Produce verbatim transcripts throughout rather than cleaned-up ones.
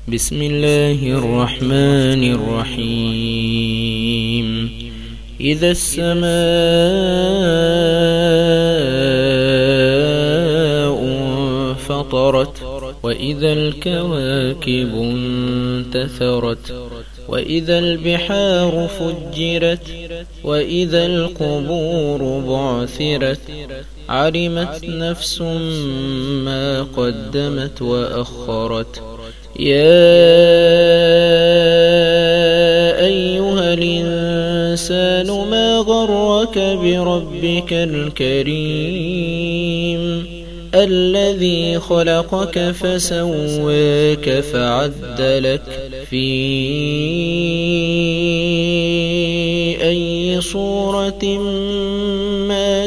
بسم الله الرحمن الرحيم. إذا السماء انفطرت وإذا الكواكب انتثرت وإذا البحار فجرت وإذا القبور بعثرت علمت نفس ما قدمت وأخرت. يا أيها الإنسان ما غرك بربك الكريم الذي خلقك فسواك فعدلك في أي صورة ما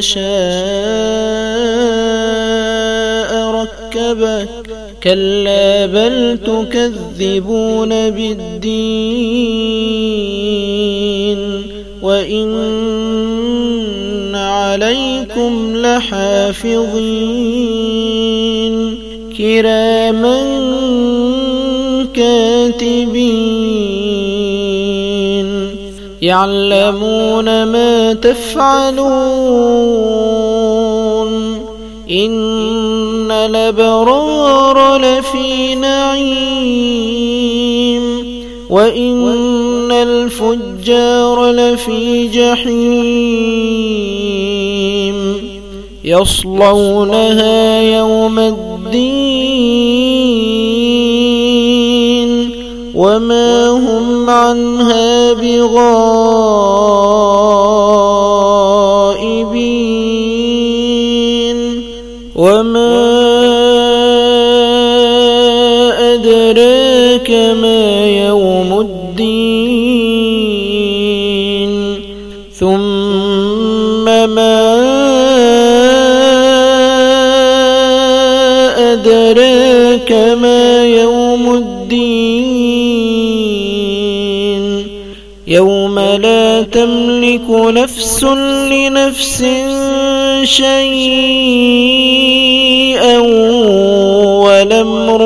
شاء ركبك. كلا بل تكذبون بالدين وإن عليكم لحافظين كراما كاتبين يعلمون ما تفعلون. إن الأبرار لفي نعيم وإن الفجار لفي جحيم يصلونها يوم الدين وما هم عنها بغائبين. وما أدراك ما يوم الدين ثم ما أدراك ما يوم الدين يوم لا تملك نفس لنفس شيئا والأمر